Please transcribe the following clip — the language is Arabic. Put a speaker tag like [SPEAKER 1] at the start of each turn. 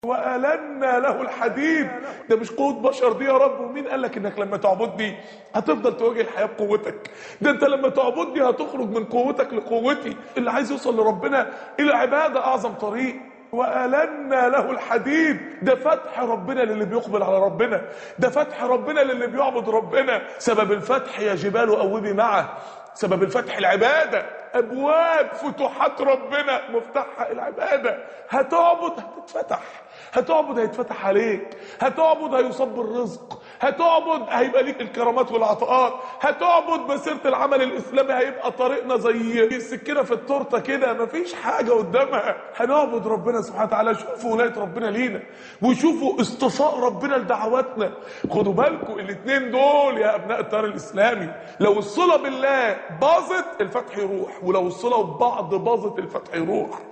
[SPEAKER 1] وألنا له الحديد. ده مش قوة بشر دي يا رب، ومين قال لك انك لما تعبدني هتفضل تواجه الحياة بقوتك؟ ده انت لما تعبدني هتخرج من قوتك لقوتي. اللي عايز يوصل لربنا العبادة اعظم طريق. وألنا له الحديد، ده فتح ربنا للي بيقبل على ربنا، ده فتح ربنا للي بيعبد ربنا. سبب الفتح يا جبال أوبي معه، سبب الفتح العبادة. أبواب فتوحات ربنا مفتاحها العبادة. هتعبد هتتفتح، هتعبد هيتفتح عليك، هتعبد هيصب الرزق، هتعبد هيبقى ليك الكرامات والعطاءات، هتعبد مسيرة العمل الإسلامي هيبقى طريقنا زي السكينة في التورتة كده، مفيش حاجة قدامها. هنعبد ربنا سبحانه وتعالى. شوفوا ولاية ربنا لينا، وشوفوا اصطفاء ربنا لدعواتنا. خدوا بالكم الاتنين دول يا أبناء التيار الإسلامي، لو الصلة بالله باظت الفتح يروح، ولو الصلة ببعض باظت الفتح يروح.